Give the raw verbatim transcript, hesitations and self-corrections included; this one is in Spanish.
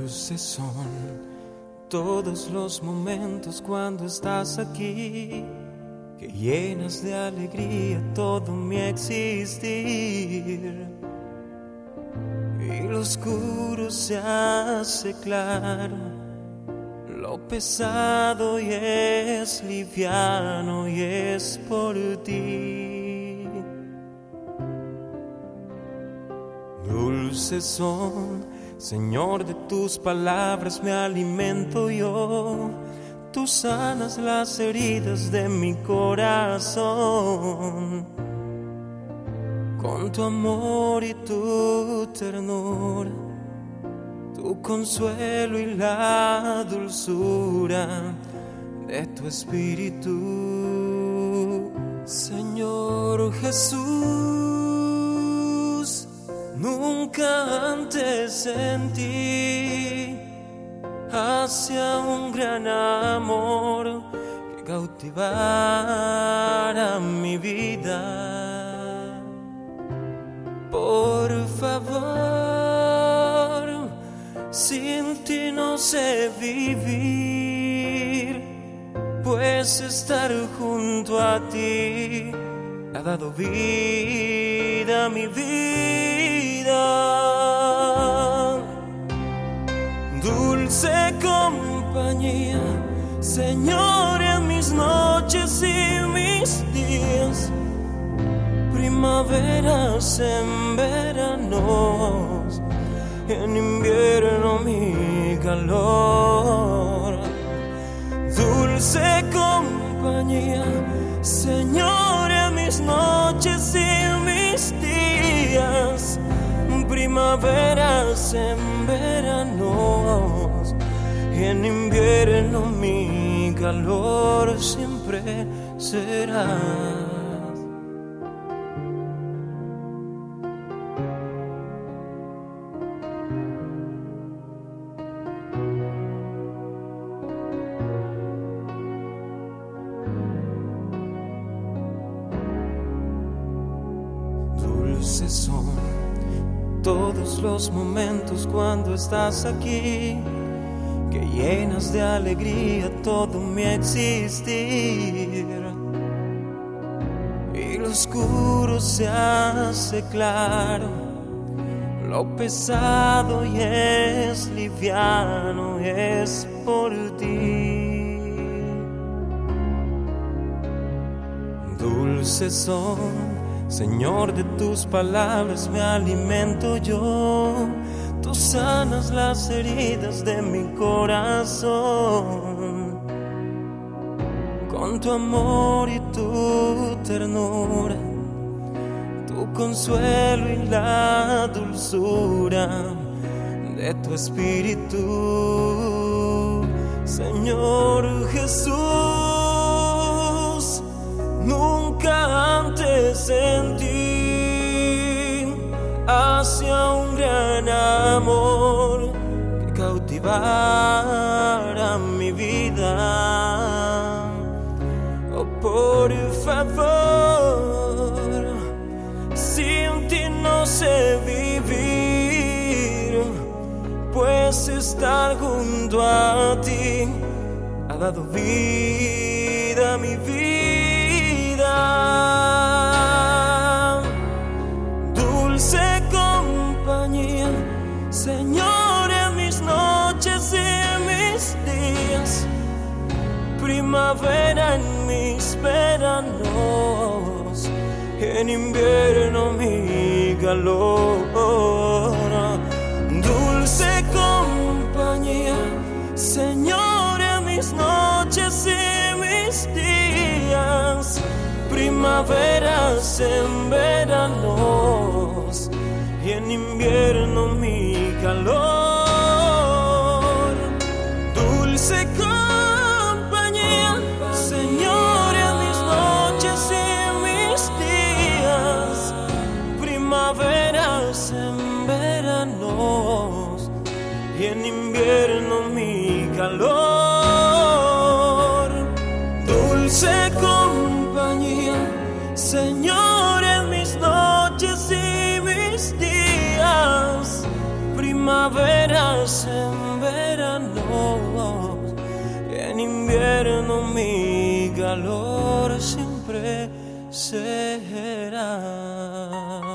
Dulces son todos los momentos cuando estás aquí, que llenas de alegría todo mi existir. Y lo oscuro se hace claro, lo pesado y es liviano y es por ti. Dulces son, Señor, de tus palabras me alimento yo. Tú sanas las heridas de mi corazón. Con tu amor y tu ternura, tu consuelo y la dulzura de tu espíritu. Señor Jesús, nunca antes sentí hacia un gran amor que cautivara mi vida. Por favor, sin ti no sé vivir, pues estar junto a ti ha dado vida a mi vida. Dulce compañía, Señor, en mis noches y mis días, primaveras en veranos, en invierno mi calor. Dulce compañía, Señor, en mis noches y mis días, primaveras en veranos, en invierno mi calor siempre serás. Dulces son todos los momentos cuando estás aquí, que llenas de alegría todo mi existir. Y lo oscuro se hace claro, lo pesado y es liviano y es por ti. Dulces son, Señor, de tus palabras me alimento yo. Tú sanas las heridas de mi corazón. Con tu amor y tu ternura, tu consuelo y la dulzura de tu espíritu. Señor Jesús, nunca antes sentí hacia un gran amor que cautivara mi vida. Oh, por favor, sin ti no sé vivir, pues estar junto a ti ha dado vida a mi vida. Dulce compañía, Señor, en mis noches y mis días, primavera en mis veranos, en invierno mi calor. Dulce compañía, Señor, en mis noches y mis días, primaveras en veranos y en invierno mi calor. Dulce compañía, Señor, en mis noches y mis días, primaveras en veranos y en invierno mi calor. Dulce compañía, Señor, en mis noches y mis días, primaveras en calor siempre será.